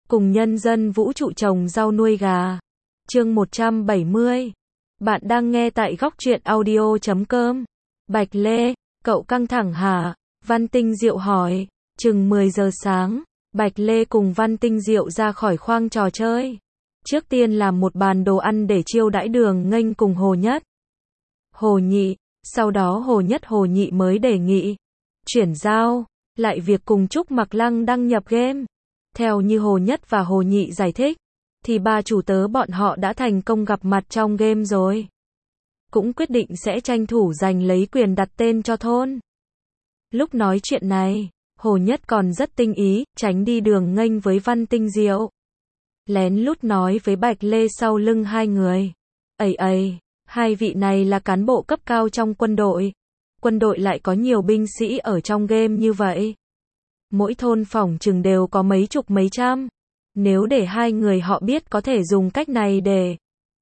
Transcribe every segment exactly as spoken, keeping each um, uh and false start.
cùng nhân dân vũ trụ trồng rau nuôi gà. Chương một trăm bảy mươi. Bạn đang nghe tại góc truyện audio chấm com. Bạch Lê, cậu căng thẳng hả? Văn Tinh Diệu hỏi. Chừng mười giờ sáng, Bạch Lê cùng Văn Tinh Diệu ra khỏi khoang trò chơi. Trước tiên làm một bàn đồ ăn để chiêu đãi Đường Nghênh cùng Hồ Nhất, Hồ Nhị, sau đó Hồ Nhất Hồ Nhị mới đề nghị chuyển giao lại việc cùng Trúc Mặc Lăng đăng nhập game. Theo như Hồ Nhất và Hồ Nhị giải thích, thì ba chủ tớ bọn họ đã thành công gặp mặt trong game rồi. Cũng quyết định sẽ tranh thủ giành lấy quyền đặt tên cho thôn. Lúc nói chuyện này, Hồ Nhất còn rất tinh ý, tránh đi Đường Nghênh với Văn Tinh Diệu. Lén lút nói với Bạch Lê sau lưng hai người. Ây ây, hai vị này là cán bộ cấp cao trong quân đội. Quân đội lại có nhiều binh sĩ ở trong game như vậy. Mỗi thôn phỏng chừng đều có mấy chục mấy trăm. Nếu để hai người họ biết có thể dùng cách này để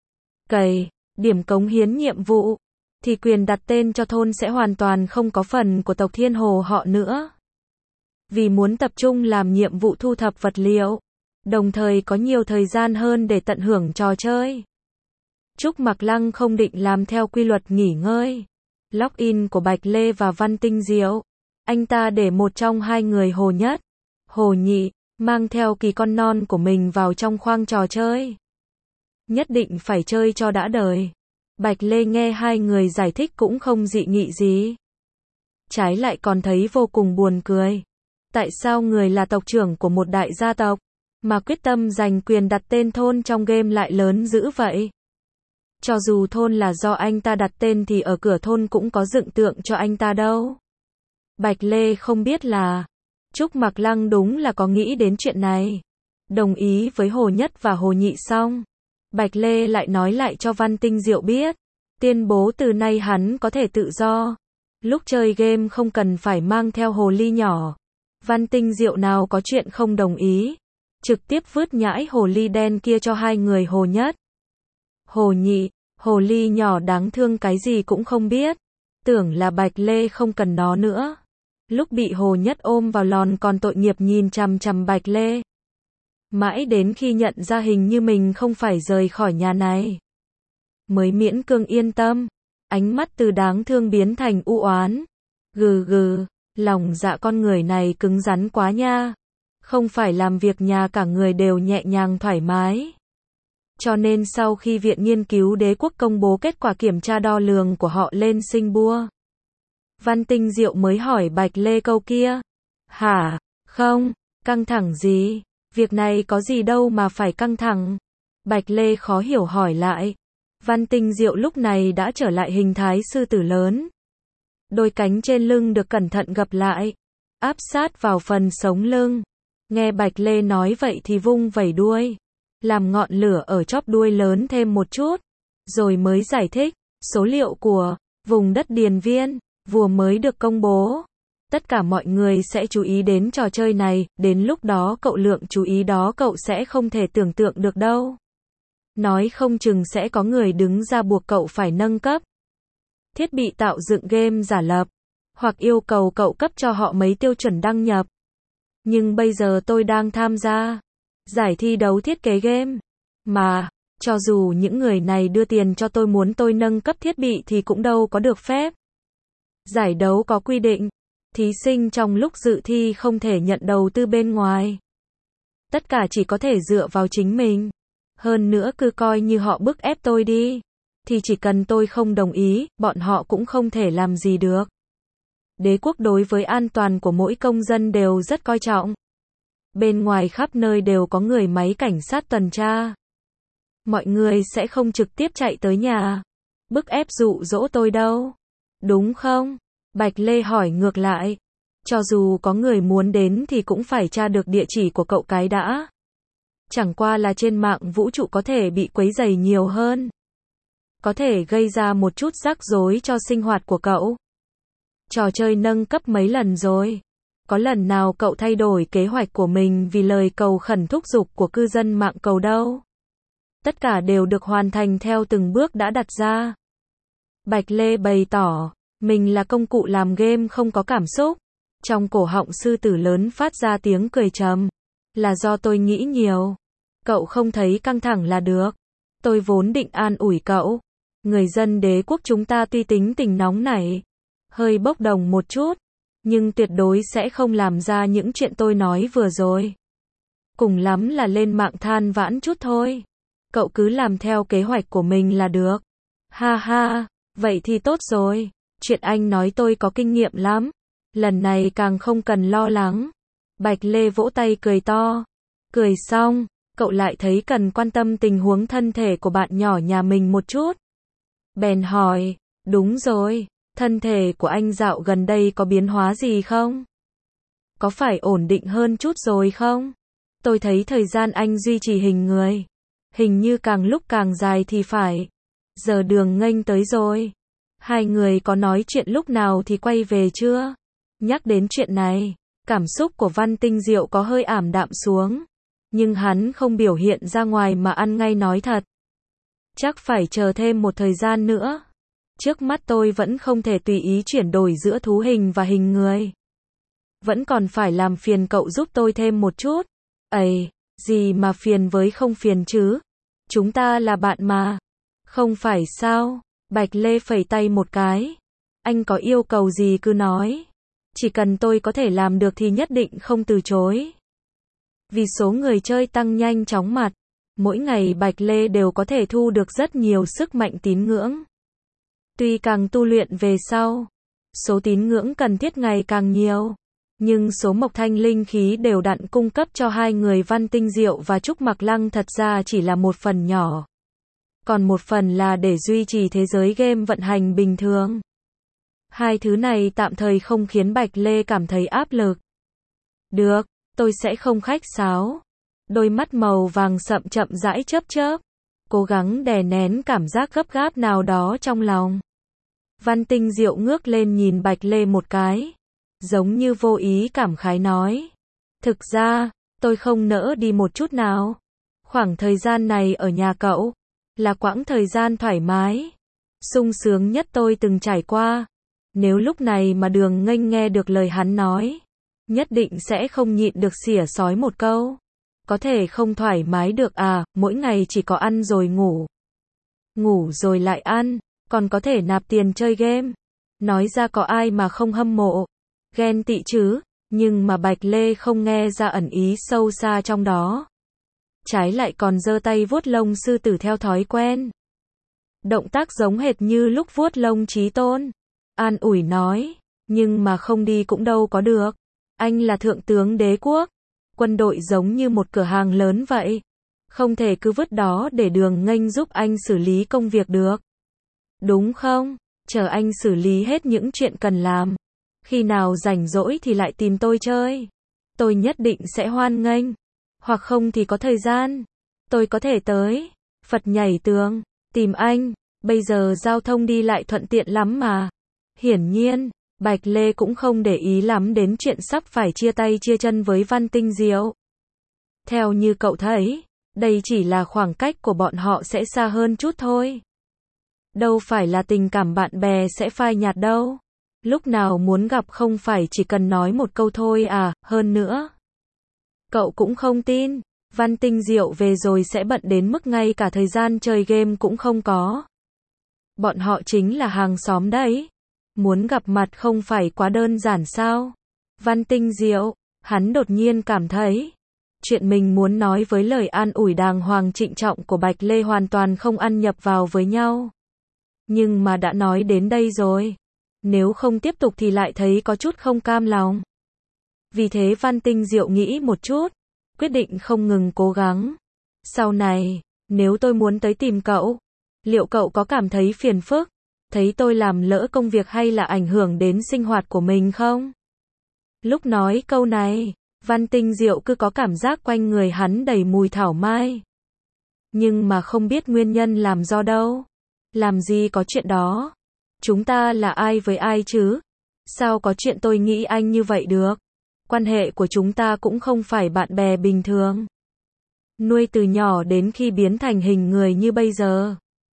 cày điểm cống hiến nhiệm vụ, thì quyền đặt tên cho thôn sẽ hoàn toàn không có phần của tộc Thiên Hồ họ nữa. Vì muốn tập trung làm nhiệm vụ thu thập vật liệu, đồng thời có nhiều thời gian hơn để tận hưởng trò chơi, Trúc Mặc Lăng không định làm theo quy luật nghỉ ngơi. Login của Bạch Lê và Văn Tinh Diệu, anh ta để một trong hai người Hồ Nhất, Hồ Nhị, mang theo kỳ con non của mình vào trong khoang trò chơi. Nhất định phải chơi cho đã đời. Bạch Lê nghe hai người giải thích cũng không dị nghị gì. Trái lại còn thấy vô cùng buồn cười. Tại sao người là tộc trưởng của một đại gia tộc, mà quyết tâm giành quyền đặt tên thôn trong game lại lớn dữ vậy? Cho dù thôn là do anh ta đặt tên thì ở cửa thôn cũng có dựng tượng cho anh ta đâu. Bạch Lê không biết là Trúc Mặc Lăng đúng là có nghĩ đến chuyện này. Đồng ý với Hồ Nhất và Hồ Nhị xong, Bạch Lê lại nói lại cho Văn Tinh Diệu biết, tuyên bố từ nay hắn có thể tự do. Lúc chơi game không cần phải mang theo hồ ly nhỏ. Văn Tinh Diệu nào có chuyện không đồng ý, trực tiếp vứt nhãi hồ ly đen kia cho hai người Hồ Nhất, Hồ Nhị. Hồ ly nhỏ đáng thương cái gì cũng không biết, tưởng là Bạch Lê không cần nó nữa. Lúc bị Hồ Nhất ôm vào lòn còn tội nghiệp nhìn chằm chằm Bạch Lê. Mãi đến khi nhận ra hình như mình không phải rời khỏi nhà này, mới miễn cưỡng yên tâm. Ánh mắt từ đáng thương biến thành u oán. Gừ gừ, lòng dạ con người này cứng rắn quá nha. Không phải làm việc nhà cả người đều nhẹ nhàng thoải mái. Cho nên sau khi Viện Nghiên cứu Đế quốc công bố kết quả kiểm tra đo lường của họ lên sinh bua, Văn Tinh Diệu mới hỏi Bạch Lê câu kia. Hả? Không, căng thẳng gì? Việc này có gì đâu mà phải căng thẳng. Bạch Lê khó hiểu hỏi lại. Văn Tinh Diệu lúc này đã trở lại hình thái sư tử lớn. Đôi cánh trên lưng được cẩn thận gập lại, áp sát vào phần sống lưng. Nghe Bạch Lê nói vậy thì vung vẩy đuôi, làm ngọn lửa ở chóp đuôi lớn thêm một chút, rồi mới giải thích, số liệu của vùng đất Điền Viên vừa mới được công bố. Tất cả mọi người sẽ chú ý đến trò chơi này, đến lúc đó cậu lượng chú ý đó cậu sẽ không thể tưởng tượng được đâu. Nói không chừng sẽ có người đứng ra buộc cậu phải nâng cấp thiết bị tạo dựng game giả lập, hoặc yêu cầu cậu cấp cho họ mấy tiêu chuẩn đăng nhập. Nhưng bây giờ tôi đang tham gia giải thi đấu thiết kế game, mà, cho dù những người này đưa tiền cho tôi muốn tôi nâng cấp thiết bị thì cũng đâu có được phép. Giải đấu có quy định, thí sinh trong lúc dự thi không thể nhận đầu tư bên ngoài. Tất cả chỉ có thể dựa vào chính mình. Hơn nữa cứ coi như họ bức ép tôi đi, thì chỉ cần tôi không đồng ý, bọn họ cũng không thể làm gì được. Đế quốc đối với an toàn của mỗi công dân đều rất coi trọng. Bên ngoài khắp nơi đều có người máy cảnh sát tuần tra. Mọi người sẽ không trực tiếp chạy tới nhà, bức ép dụ dỗ tôi đâu. Đúng không? Bạch Lê hỏi ngược lại. Cho dù có người muốn đến thì cũng phải tra được địa chỉ của cậu cái đã. Chẳng qua là trên mạng vũ trụ có thể bị quấy rầy nhiều hơn, có thể gây ra một chút rắc rối cho sinh hoạt của cậu. Trò chơi nâng cấp mấy lần rồi, có lần nào cậu thay đổi kế hoạch của mình vì lời cầu khẩn thúc giục của cư dân mạng cầu đâu. Tất cả đều được hoàn thành theo từng bước đã đặt ra. Bạch Lê bày tỏ, mình là công cụ làm game không có cảm xúc. Trong cổ họng sư tử lớn phát ra tiếng cười trầm. Là do tôi nghĩ nhiều. Cậu không thấy căng thẳng là được. Tôi vốn định an ủi cậu. Người dân đế quốc chúng ta tuy tính tình nóng nảy, hơi bốc đồng một chút, nhưng tuyệt đối sẽ không làm ra những chuyện tôi nói vừa rồi. Cùng lắm là lên mạng than vãn chút thôi. Cậu cứ làm theo kế hoạch của mình là được. Ha ha, vậy thì tốt rồi. Chuyện anh nói tôi có kinh nghiệm lắm. Lần này càng không cần lo lắng. Bạch Lê vỗ tay cười to. Cười xong, cậu lại thấy cần quan tâm tình huống thân thể của bạn nhỏ nhà mình một chút. Bèn hỏi, đúng rồi, thân thể của anh dạo gần đây có biến hóa gì không? Có phải ổn định hơn chút rồi không? Tôi thấy thời gian anh duy trì hình người, hình như càng lúc càng dài thì phải. Giờ Đường Nghênh tới rồi. Hai người có nói chuyện lúc nào thì quay về chưa? Nhắc đến chuyện này, cảm xúc của Văn Tinh Diệu có hơi ảm đạm xuống. Nhưng hắn không biểu hiện ra ngoài mà ăn ngay nói thật. Chắc phải chờ thêm một thời gian nữa. Trước mắt tôi vẫn không thể tùy ý chuyển đổi giữa thú hình và hình người. Vẫn còn phải làm phiền cậu giúp tôi thêm một chút. Ây, gì mà phiền với không phiền chứ? Chúng ta là bạn mà. Không phải sao? Bạch Lê phẩy tay một cái. Anh có yêu cầu gì cứ nói. Chỉ cần tôi có thể làm được thì nhất định không từ chối. Vì số người chơi tăng nhanh chóng mặt, mỗi ngày Bạch Lê đều có thể thu được rất nhiều sức mạnh tín ngưỡng. Tuy càng tu luyện về sau, số tín ngưỡng cần thiết ngày càng nhiều, nhưng số mộc thanh linh khí đều đặn cung cấp cho hai người Văn Tinh Diệu và Trúc Mặc Lăng thật ra chỉ là một phần nhỏ. Còn một phần là để duy trì thế giới game vận hành bình thường. Hai thứ này tạm thời không khiến Bạch Lê cảm thấy áp lực. Được, tôi sẽ không khách sáo. Đôi mắt màu vàng sậm chậm rãi chớp chớp, cố gắng đè nén cảm giác gấp gáp nào đó trong lòng. Văn Tinh Diệu ngước lên nhìn Bạch Lê một cái, giống như vô ý cảm khái nói. Thực ra, tôi không nỡ đi một chút nào. Khoảng thời gian này ở nhà cậu, là quãng thời gian thoải mái, sung sướng nhất tôi từng trải qua. Nếu lúc này mà Đường Nghênh nghe được lời hắn nói, nhất định sẽ không nhịn được xỉa xói một câu. Có thể không thoải mái được à, mỗi ngày chỉ có ăn rồi ngủ. Ngủ rồi lại ăn, còn có thể nạp tiền chơi game. Nói ra có ai mà không hâm mộ, ghen tị chứ, nhưng mà Bạch Lê không nghe ra ẩn ý sâu xa trong đó. Trái lại còn giơ tay vuốt lông sư tử theo thói quen. Động tác giống hệt như lúc vuốt lông Chí Tôn. An ủi nói, nhưng mà không đi cũng đâu có được. Anh là thượng tướng đế quốc. Quân đội giống như một cửa hàng lớn vậy. Không thể cứ vứt đó để Đường Nghênh giúp anh xử lý công việc được. Đúng không? Chờ anh xử lý hết những chuyện cần làm. Khi nào rảnh rỗi thì lại tìm tôi chơi. Tôi nhất định sẽ hoan nghênh. Hoặc không thì có thời gian, tôi có thể tới Phật nhảy tường, tìm anh. Bây giờ giao thông đi lại thuận tiện lắm mà. Hiển nhiên, Bạch Lê cũng không để ý lắm đến chuyện sắp phải chia tay chia chân với Văn Tinh Diệu. Theo như cậu thấy, đây chỉ là khoảng cách của bọn họ sẽ xa hơn chút thôi. Đâu phải là tình cảm bạn bè sẽ phai nhạt đâu. Lúc nào muốn gặp không phải chỉ cần nói một câu thôi à, hơn nữa. Cậu cũng không tin, Văn Tinh Diệu về rồi sẽ bận đến mức ngay cả thời gian chơi game cũng không có. Bọn họ chính là hàng xóm đấy. Muốn gặp mặt không phải quá đơn giản sao? Văn Tinh Diệu, hắn đột nhiên cảm thấy, chuyện mình muốn nói với lời an ủi đàng hoàng trịnh trọng của Bạch Lê hoàn toàn không ăn nhập vào với nhau. Nhưng mà đã nói đến đây rồi, nếu không tiếp tục thì lại thấy có chút không cam lòng. Vì thế Văn Tinh Diệu nghĩ một chút, quyết định không ngừng cố gắng. Sau này, nếu tôi muốn tới tìm cậu, liệu cậu có cảm thấy phiền phức? Thấy tôi làm lỡ công việc hay là ảnh hưởng đến sinh hoạt của mình không? Lúc nói câu này, Văn Tinh Diệu cứ có cảm giác quanh người hắn đầy mùi thảo mai. Nhưng mà không biết nguyên nhân làm do đâu. Làm gì có chuyện đó. Chúng ta là ai với ai chứ? Sao có chuyện tôi nghĩ anh như vậy được? Quan hệ của chúng ta cũng không phải bạn bè bình thường. Nuôi từ nhỏ đến khi biến thành hình người như bây giờ.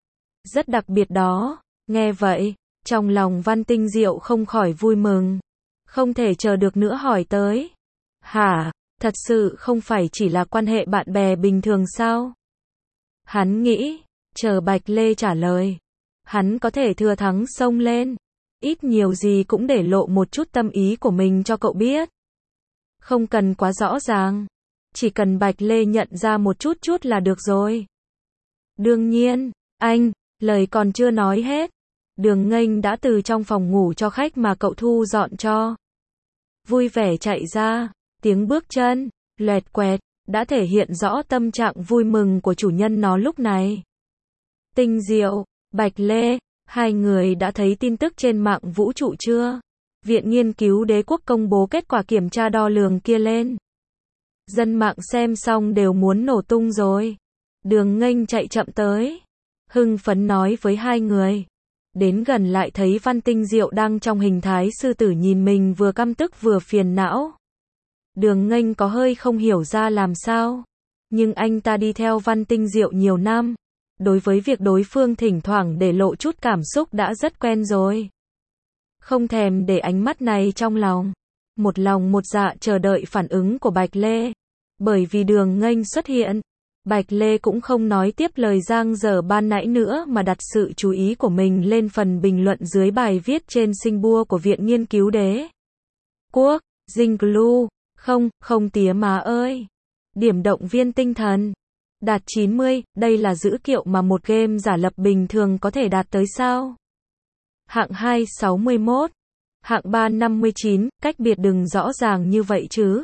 Rất đặc biệt đó. Nghe vậy, trong lòng Văn Tinh Diệu không khỏi vui mừng. Không thể chờ được nữa hỏi tới. Hả? Thật sự không phải chỉ là quan hệ bạn bè bình thường sao? Hắn nghĩ, chờ Bạch Lê trả lời. Hắn có thể thừa thắng xông lên. Ít nhiều gì cũng để lộ một chút tâm ý của mình cho cậu biết. Không cần quá rõ ràng. Chỉ cần Bạch Lê nhận ra một chút chút là được rồi. Đương nhiên, anh, lời còn chưa nói hết. Đường Nghênh đã từ trong phòng ngủ cho khách mà cậu thu dọn cho. Vui vẻ chạy ra, tiếng bước chân, loẹt quẹt, đã thể hiện rõ tâm trạng vui mừng của chủ nhân nó lúc này. Tinh Diệu, Bạch Lê, hai người đã thấy tin tức trên mạng vũ trụ chưa? Viện Nghiên cứu Đế quốc công bố kết quả kiểm tra đo lường kia lên. Dân mạng xem xong đều muốn nổ tung rồi. Đường Nghênh chạy chậm tới, hưng phấn nói với hai người. Đến gần lại thấy Văn Tinh Diệu đang trong hình thái sư tử nhìn mình vừa căm tức vừa phiền não. Đường Nghênh có hơi không hiểu ra làm sao. Nhưng anh ta đi theo Văn Tinh Diệu nhiều năm. Đối với việc đối phương thỉnh thoảng để lộ chút cảm xúc đã rất quen rồi. Không thèm để ánh mắt này trong lòng. Một lòng một dạ chờ đợi phản ứng của Bạch Lê. Bởi vì Đường Nghênh xuất hiện, Bạch Lê cũng không nói tiếp lời giang dở ban nãy nữa mà đặt sự chú ý của mình lên phần bình luận dưới bài viết trên sinh bua của Viện Nghiên cứu Đế quốc. Dinh Glu, không, không tía má ơi. Điểm động viên tinh thần. Đạt chín mươi, đây là dữ liệu mà một game giả lập bình thường có thể đạt tới sao? Hạng hai sáu mươi mốt, hạng ba năm mươi chín, cách biệt đừng rõ ràng như vậy chứ.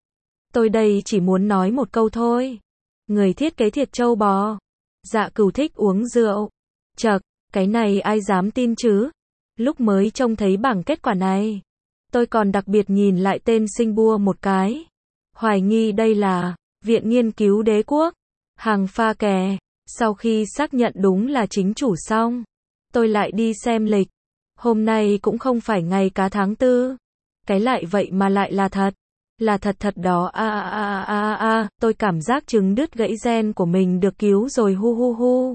Tôi đây chỉ muốn nói một câu thôi. Người thiết kế thiệt trâu bò. Dạ Cửu thích uống rượu. Chậc, cái này ai dám tin chứ? Lúc mới trông thấy bảng kết quả này, tôi còn đặc biệt nhìn lại tên sinh bua một cái. Hoài nghi đây là Viện Nghiên cứu Đế quốc. Hàng pha kè. Sau khi xác nhận đúng là chính chủ xong, tôi lại đi xem lịch. Hôm nay cũng không phải ngày cá tháng tư. Cái lại vậy mà lại là thật. Là thật thật đó. A a a a a, tôi cảm giác trứng đứt gãy gen của mình được cứu rồi hu hu hu.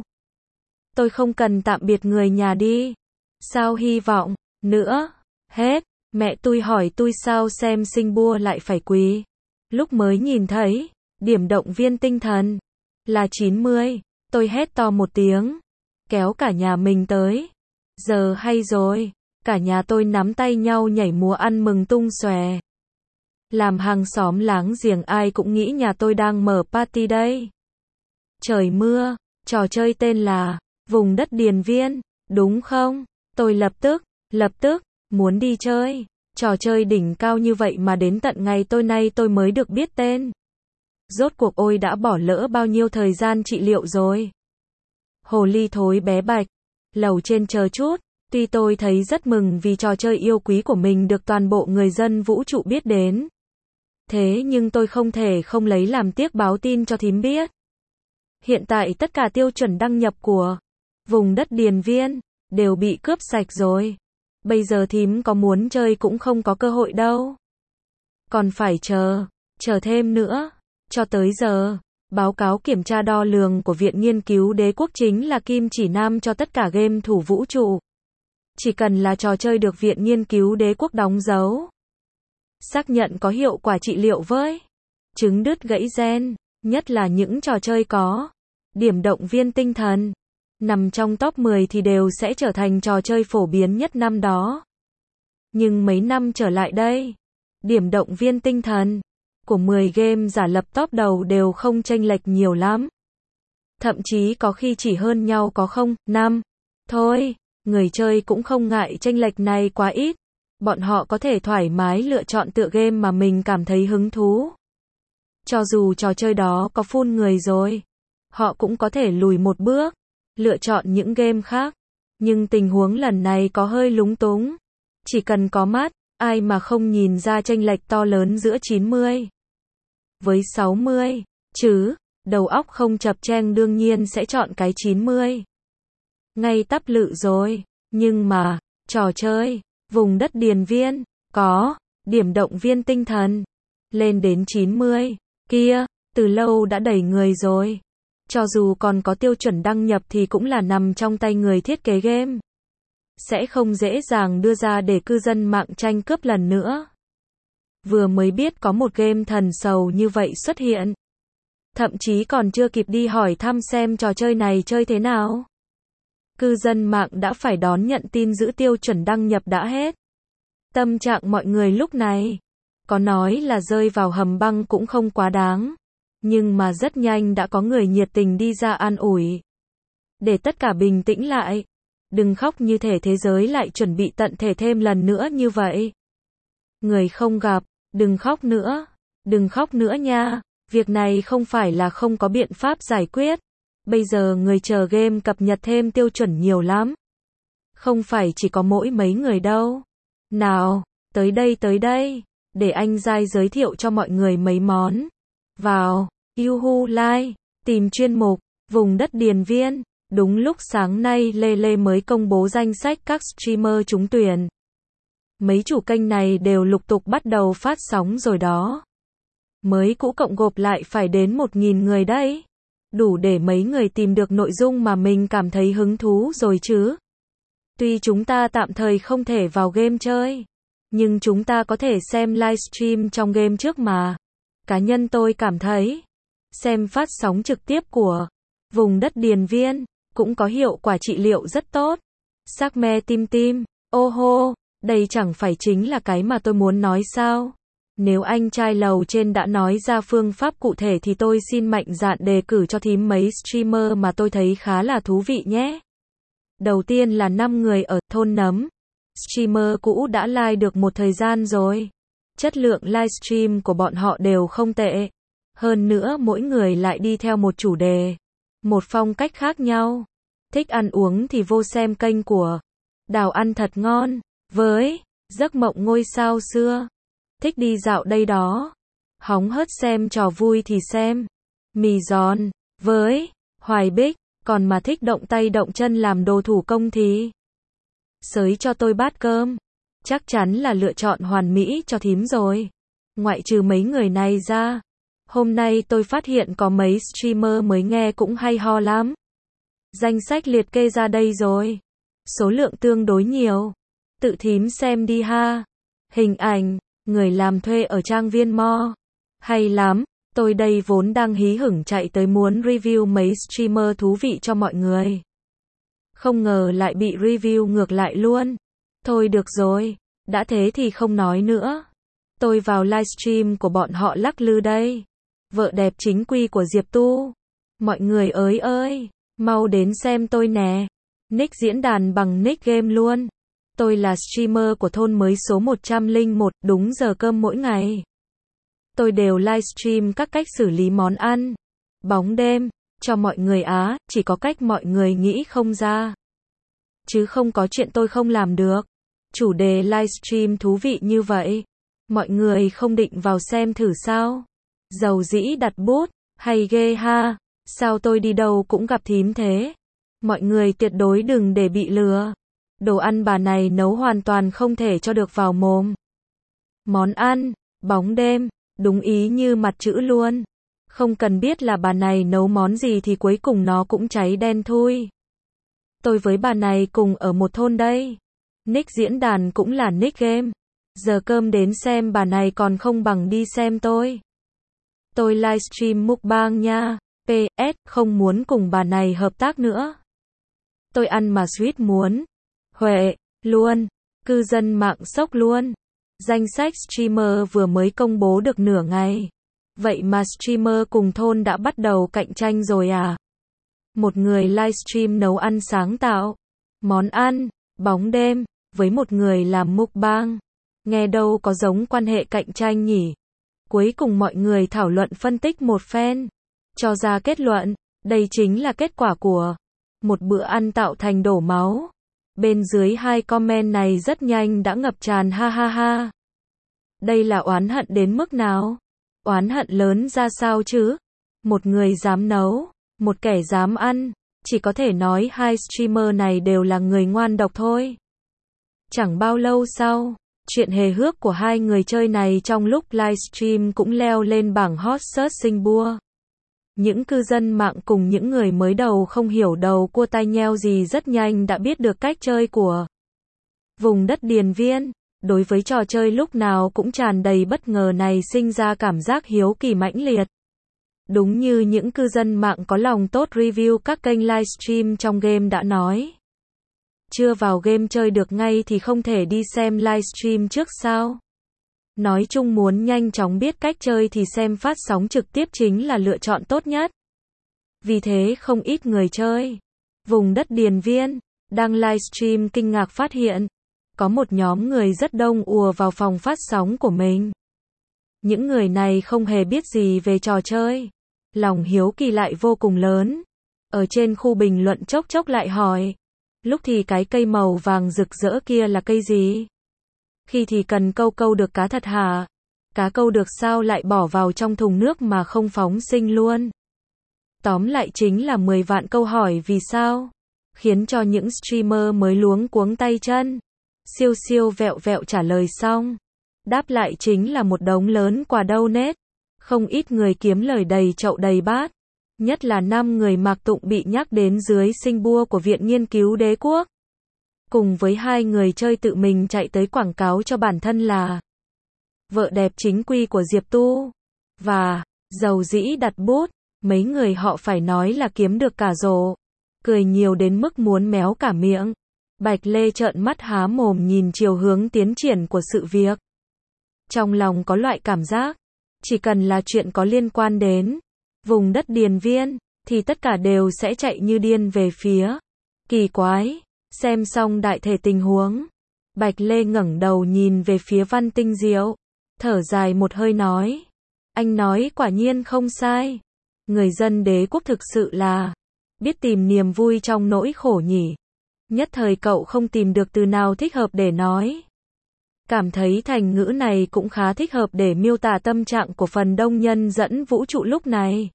Tôi không cần tạm biệt người nhà đi. Sao hy vọng nữa? Hết. Mẹ tôi hỏi tôi sao xem sinh bua lại phải quỳ. Lúc mới nhìn thấy điểm động viên tinh thần là chín mươi, tôi hét to một tiếng, kéo cả nhà mình tới. Giờ hay rồi, cả nhà tôi nắm tay nhau nhảy múa ăn mừng tung xòe. Làm hàng xóm láng giềng ai cũng nghĩ nhà tôi đang mở party đây. Trời mưa, trò chơi tên là Vùng đất Điền Viên, đúng không? Tôi lập tức, lập tức, muốn đi chơi. Trò chơi đỉnh cao như vậy mà đến tận ngày tôi nay tôi mới được biết tên. Rốt cuộc ôi đã bỏ lỡ bao nhiêu thời gian trị liệu rồi. Hồ ly thối bé Bạch, lầu trên chờ chút, tuy tôi thấy rất mừng vì trò chơi yêu quý của mình được toàn bộ người dân vũ trụ biết đến. Thế nhưng tôi không thể không lấy làm tiếc báo tin cho thím biết. Hiện tại tất cả tiêu chuẩn đăng nhập của Vùng đất Điền Viên đều bị cướp sạch rồi. Bây giờ thím có muốn chơi cũng không có cơ hội đâu. Còn phải chờ, chờ thêm nữa. Cho tới giờ, báo cáo kiểm tra đo lường của Viện Nghiên cứu Đế quốc chính là kim chỉ nam cho tất cả game thủ vũ trụ. Chỉ cần là trò chơi được Viện Nghiên cứu Đế quốc đóng dấu, xác nhận có hiệu quả trị liệu với trứng đứt gãy gen, nhất là những trò chơi có điểm động viên tinh thần, nằm trong top mười thì đều sẽ trở thành trò chơi phổ biến nhất năm đó. Nhưng mấy năm trở lại đây, điểm động viên tinh thần của mười game giả lập top đầu đều không chênh lệch nhiều lắm. Thậm chí có khi chỉ hơn nhau có không, năm. Thôi, người chơi cũng không ngại chênh lệch này quá ít. Bọn họ có thể thoải mái lựa chọn tựa game mà mình cảm thấy hứng thú. Cho dù trò chơi đó có full người rồi, họ cũng có thể lùi một bước, lựa chọn những game khác. Nhưng tình huống lần này có hơi lúng túng. Chỉ cần có mắt, ai mà không nhìn ra chênh lệch to lớn giữa chín mươi với sáu mươi, chứ, đầu óc không chập chênh đương nhiên sẽ chọn cái chín mươi. Ngay tắp lự rồi, nhưng mà, trò chơi, Vùng đất Điền Viên, có, điểm động viên tinh thần, lên đến chín mươi, kia, từ lâu đã đẩy người rồi. Cho dù còn có tiêu chuẩn đăng nhập thì cũng là nằm trong tay người thiết kế game. Sẽ không dễ dàng đưa ra để cư dân mạng tranh cướp lần nữa. vừa mới biết có một game thần sầu như vậy xuất hiện. Thậm chí còn chưa kịp đi hỏi thăm xem trò chơi này chơi thế nào. Cư dân mạng đã phải đón nhận tin giữ tiêu chuẩn đăng nhập đã hết. Tâm trạng mọi người lúc này, có nói là rơi vào hầm băng cũng không quá đáng. Nhưng mà rất nhanh đã có người nhiệt tình đi ra an ủi. Để tất cả bình tĩnh lại. Đừng khóc như thể thế giới lại chuẩn bị tận thể thêm lần nữa như vậy. Người không gặp, đừng khóc nữa. Đừng khóc nữa nha. Việc này không phải là không có biện pháp giải quyết. Bây giờ người chờ game cập nhật thêm tiêu chuẩn nhiều lắm. Không phải chỉ có mỗi mấy người đâu. Nào, tới đây tới đây. Để anh Giai giới thiệu cho mọi người mấy món. Vào, Yuhu Live, tìm chuyên mục, vùng đất Điền Viên. Đúng lúc sáng nay Lê Lê mới công bố danh sách các streamer trúng tuyển. Mấy chủ kênh này đều lục tục bắt đầu phát sóng rồi đó. Mới cũ cộng gộp lại phải đến một nghìn người đấy. Đủ để mấy người tìm được nội dung mà mình cảm thấy hứng thú rồi chứ. Tuy chúng ta tạm thời không thể vào game chơi, nhưng chúng ta có thể xem livestream trong game trước mà. Cá nhân tôi cảm thấy, xem phát sóng trực tiếp của vùng đất Điền Viên cũng có hiệu quả trị liệu rất tốt. Sắc me tim tim, ô hô, đây chẳng phải chính là cái mà tôi muốn nói sao? Nếu anh trai lầu trên đã nói ra phương pháp cụ thể thì tôi xin mạnh dạn đề cử cho thím mấy streamer mà tôi thấy khá là thú vị nhé. Đầu tiên là năm người ở thôn Nấm. Streamer cũ đã live được một thời gian rồi. Chất lượng livestream của bọn họ đều không tệ. Hơn nữa mỗi người lại đi theo một chủ đề, một phong cách khác nhau. Thích ăn uống thì vô xem kênh của Đào ăn thật ngon, với giấc mộng ngôi sao xưa. Thích đi dạo đây đó, hóng hớt xem trò vui thì xem mì giòn, với Hoài Bích. Còn mà thích động tay động chân làm đồ thủ công thì xới cho tôi bát cơm. Chắc chắn là lựa chọn hoàn mỹ cho thím rồi. Ngoại trừ mấy người này ra, hôm nay tôi phát hiện có mấy streamer mới nghe cũng hay ho lắm. Danh sách liệt kê ra đây rồi. Số lượng tương đối nhiều. Tự thím xem đi ha. Hình ảnh, người làm thuê ở trang viên Mo. Hay lắm, tôi đây vốn đang hí hửng chạy tới muốn review mấy streamer thú vị cho mọi người. Không ngờ lại bị review ngược lại luôn. Thôi được rồi, đã thế thì không nói nữa. Tôi vào livestream của bọn họ lắc lư đây. Vợ đẹp chính quy của Diệp Tu. Mọi người ơi ơi, mau đến xem tôi nè. Nick diễn đàn bằng nick game luôn. Tôi là streamer của thôn mới số một trăm lẻ một, đúng giờ cơm mỗi ngày. Tôi đều livestream các cách xử lý món ăn, bóng đêm, cho mọi người á, chỉ có cách mọi người nghĩ không ra. Chứ không có chuyện tôi không làm được. Chủ đề livestream thú vị như vậy. Mọi người không định vào xem thử sao? Dầu dĩ đặt bút, hay ghê ha, sao tôi đi đâu cũng gặp thím thế? Mọi người tuyệt đối đừng để bị lừa. Đồ ăn bà này nấu hoàn toàn không thể cho được vào mồm. Món ăn, bóng đêm, đúng ý như mặt chữ luôn. Không cần biết là bà này nấu món gì thì cuối cùng nó cũng cháy đen thui. Tôi với bà này cùng ở một thôn đây. Nick diễn đàn cũng là nick game. Giờ cơm đến xem bà này còn không bằng đi xem tôi. Tôi livestream mukbang nha. pê ét không muốn cùng bà này hợp tác nữa. Tôi ăn mà suýt muốn Huệ luôn. Cư dân mạng sốc luôn. Danh sách streamer vừa mới công bố được nửa ngày. Vậy mà streamer cùng thôn đã bắt đầu cạnh tranh rồi à? Một người livestream nấu ăn sáng tạo, món ăn, bóng đêm, với một người làm mukbang. Nghe đâu có giống quan hệ cạnh tranh nhỉ? Cuối cùng mọi người thảo luận phân tích một phen, cho ra kết luận, đây chính là kết quả của một bữa ăn tạo thành đổ máu. Bên dưới hai comment này rất nhanh đã ngập tràn ha ha ha. Đây là oán hận đến mức nào? Oán hận lớn ra sao chứ? Một người dám nấu, một kẻ dám ăn, chỉ có thể nói hai streamer này đều là người ngoan độc thôi. Chẳng bao lâu sau, chuyện hề hước của hai người chơi này trong lúc livestream cũng leo lên bảng hot search Singapore. Những cư dân mạng cùng những người mới đầu không hiểu đầu cua tai nheo gì rất nhanh đã biết được cách chơi của vùng đất Điền Viên. đối với trò chơi lúc nào cũng tràn đầy bất ngờ này sinh ra cảm giác hiếu kỳ mãnh liệt. Đúng như những cư dân mạng có lòng tốt review các kênh livestream trong game đã nói. Chưa vào game chơi được ngay thì không thể đi xem livestream trước sao? Nói chung muốn nhanh chóng biết cách chơi thì xem phát sóng trực tiếp chính là lựa chọn tốt nhất. Vì thế không ít người chơi vùng đất Điền Viên đang livestream kinh ngạc phát hiện có một nhóm người rất đông ùa vào phòng phát sóng của mình. Những người này không hề biết gì về trò chơi, lòng hiếu kỳ lại vô cùng lớn. Ở trên khu bình luận chốc chốc lại hỏi, lúc thì cái cây màu vàng rực rỡ kia là cây gì? Khi thì cần câu câu được cá thật hả? Cá câu được sao lại bỏ vào trong thùng nước mà không phóng sinh luôn? Tóm lại chính là mười vạn câu hỏi vì sao, khiến cho những streamer mới luống cuống tay chân. Siêu siêu vẹo vẹo trả lời xong, đáp lại chính là một đống lớn quà donate. Không ít người kiếm lời đầy chậu đầy bát. Nhất là năm người Mạc Tụng bị nhắc đến dưới sinh bua của Viện Nghiên cứu Đế quốc. Cùng với hai người chơi tự mình chạy tới quảng cáo cho bản thân là vợ đẹp chính quy của Diệp Tu. Và dầu dĩ đặt bút, mấy người họ phải nói là kiếm được cả rổ. Cười nhiều đến mức muốn méo cả miệng. Bạch Lê trợn mắt há mồm nhìn chiều hướng tiến triển của sự việc. Trong lòng có loại cảm giác, chỉ cần là chuyện có liên quan đến vùng đất Điền Viên, thì tất cả đều sẽ chạy như điên về phía. Kỳ quái, xem xong đại thể tình huống. Bạch Lê ngẩng đầu nhìn về phía Văn Tinh Diệu, thở dài một hơi nói. Anh nói quả nhiên không sai. Người dân đế quốc thực sự là biết tìm niềm vui trong nỗi khổ nhỉ. Nhất thời cậu không tìm được từ nào thích hợp để nói. Cảm thấy thành ngữ này cũng khá thích hợp để miêu tả tâm trạng của phần đông nhân dẫn vũ trụ lúc này.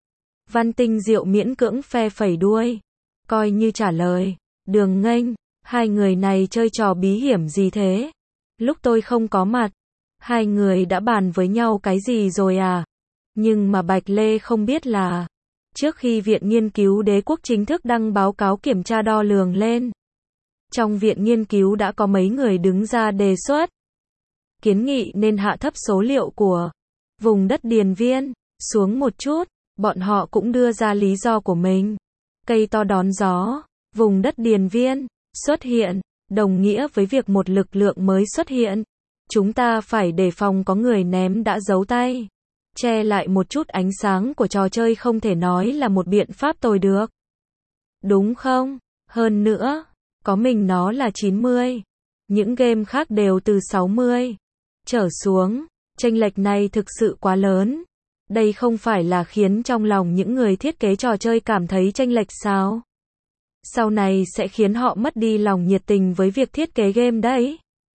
Văn Tinh Diệu miễn cưỡng phe phẩy đuôi, coi như trả lời. Đường Nghênh, hai người này chơi trò bí hiểm gì thế? Lúc tôi không có mặt, hai người đã bàn với nhau cái gì rồi à? Nhưng mà Bạch Lê không biết là, trước khi Viện Nghiên cứu Đế quốc chính thức đăng báo cáo kiểm tra đo lường lên, trong viện nghiên cứu đã có mấy người đứng ra đề xuất, kiến nghị nên hạ thấp số liệu của vùng đất Điền Viên xuống một chút. Bọn họ cũng đưa ra lý do của mình. Cây to đón gió, vùng đất Điền Viên xuất hiện, đồng nghĩa với việc một lực lượng mới xuất hiện. Chúng ta phải đề phòng có người ném đã giấu tay, che lại một chút ánh sáng của trò chơi không thể nói là một biện pháp tồi được. Đúng không? Hơn nữa, có mình nó là chín mươi. Những game khác đều từ sáu mươi trở xuống. Chênh lệch này thực sự quá lớn. Đây không phải là khiến trong lòng những người thiết kế trò chơi cảm thấy chênh lệch sao? Sau này sẽ khiến họ mất đi lòng nhiệt tình với việc thiết kế game đấy.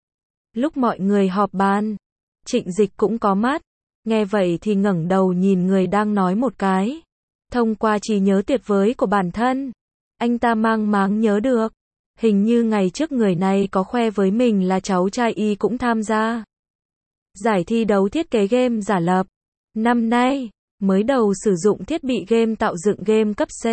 Lúc mọi người họp bàn, Trịnh Dịch cũng có mắt. Nghe vậy thì ngẩng đầu nhìn người đang nói một cái. Thông qua trí nhớ tuyệt vời của bản thân, anh ta mang máng nhớ được. Hình như ngày trước người này có khoe với mình là cháu trai y cũng tham gia giải thi đấu thiết kế game giả lập. Năm nay, mới đầu sử dụng thiết bị game tạo dựng game cấp C.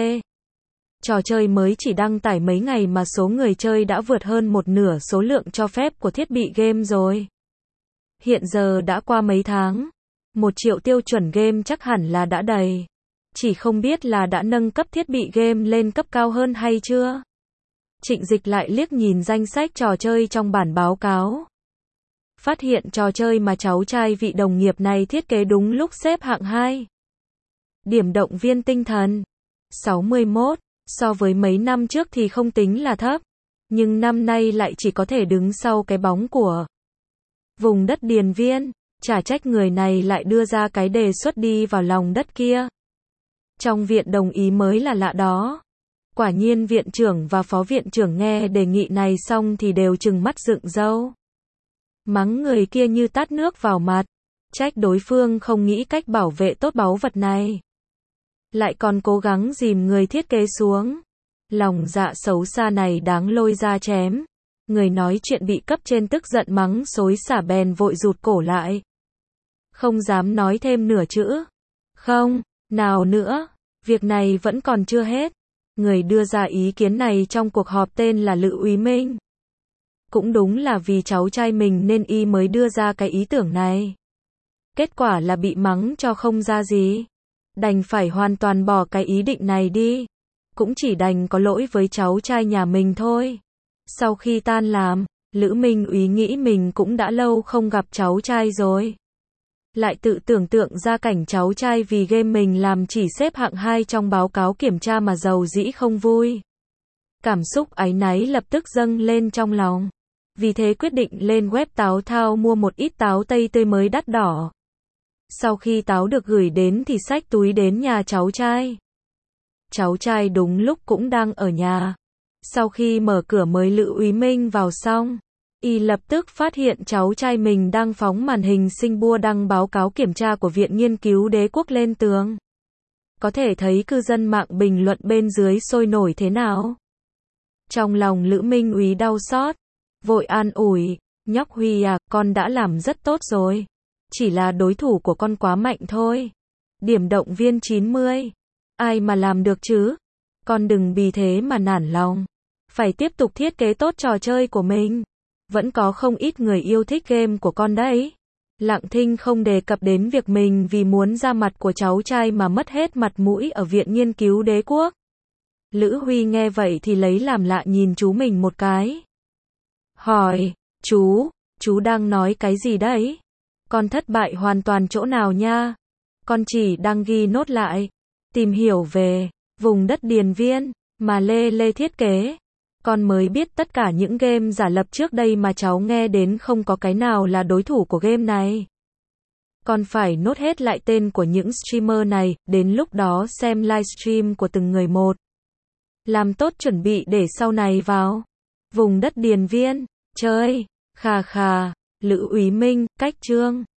Trò chơi mới chỉ đăng tải mấy ngày mà số người chơi đã vượt hơn một nửa số lượng cho phép của thiết bị game rồi. Hiện giờ đã qua mấy tháng, một triệu tiêu chuẩn game chắc hẳn là đã đầy. Chỉ không biết là đã nâng cấp thiết bị game lên cấp cao hơn hay chưa? Trịnh Dịch lại liếc nhìn danh sách trò chơi trong bản báo cáo. Phát hiện trò chơi mà cháu trai vị đồng nghiệp này thiết kế đúng lúc xếp hạng hai. Điểm động viên tinh thần sáu mươi mốt, so với mấy năm trước thì không tính là thấp, nhưng năm nay lại chỉ có thể đứng sau cái bóng của vùng đất Điền Viên. Chả trách người này lại đưa ra cái đề xuất đi vào lòng đất kia. Trong viện đồng ý mới là lạ đó. Quả nhiên viện trưởng và phó viện trưởng nghe đề nghị này xong thì đều trừng mắt dựng râu. Mắng người kia như tát nước vào mặt. Trách đối phương không nghĩ cách bảo vệ tốt báu vật này. Lại còn cố gắng dìm người thiết kế xuống. Lòng dạ xấu xa này đáng lôi ra chém. Người nói chuyện bị cấp trên tức giận mắng xối xả bèn vội rụt cổ lại. Không dám nói thêm nửa chữ. Không, nào nữa, việc này vẫn còn chưa hết. Người đưa ra ý kiến này trong cuộc họp tên là Lữ Úy Minh. Cũng đúng là vì cháu trai mình nên y mới đưa ra cái ý tưởng này. Kết quả là bị mắng cho không ra gì. Đành phải hoàn toàn bỏ cái ý định này đi. Cũng chỉ đành có lỗi với cháu trai nhà mình thôi. Sau khi tan làm, Lữ Minh Úy nghĩ mình cũng đã lâu không gặp cháu trai rồi. Lại tự tưởng tượng ra cảnh cháu trai vì game mình làm chỉ xếp hạng hai trong báo cáo kiểm tra mà giàu dĩ không vui. Cảm xúc áy náy lập tức dâng lên trong lòng. Vì thế quyết định lên web táo thao mua một ít táo tây tươi mới đắt đỏ. Sau khi táo được gửi đến thì xách túi đến nhà cháu trai. Cháu trai đúng lúc cũng đang ở nhà. Sau khi mở cửa mới Lữ Úy Minh vào xong, y lập tức phát hiện cháu trai mình đang phóng màn hình sinh bua đăng báo cáo kiểm tra của Viện Nghiên cứu Đế quốc lên tường. Có thể thấy cư dân mạng bình luận bên dưới sôi nổi thế nào. Trong lòng Lữ Minh Úy đau xót, vội an ủi, nhóc Huy à, con đã làm rất tốt rồi. Chỉ là đối thủ của con quá mạnh thôi. Điểm động viên chín mươi. Ai mà làm được chứ? Con đừng vì thế mà nản lòng. Phải tiếp tục thiết kế tốt trò chơi của mình. Vẫn có không ít người yêu thích game của con đấy. Lặng thinh không đề cập đến việc mình vì muốn ra mặt của cháu trai mà mất hết mặt mũi ở Viện Nghiên cứu Đế quốc. Lữ Huy nghe vậy thì lấy làm lạ nhìn chú mình một cái. Hỏi, chú, chú đang nói cái gì đấy? Con thất bại hoàn toàn chỗ nào nha? Con chỉ đang ghi nốt lại, tìm hiểu về vùng đất Điền Viên mà Lê Lê thiết kế. Con mới biết tất cả những game giả lập trước đây mà cháu nghe đến không có cái nào là đối thủ của game này. Con phải nốt hết lại tên của những streamer này, đến lúc đó xem livestream của từng người một. Làm tốt chuẩn bị để sau này vào vùng đất Điền Viên chơi. Khà khà, Lữ Úy Minh, cách chương.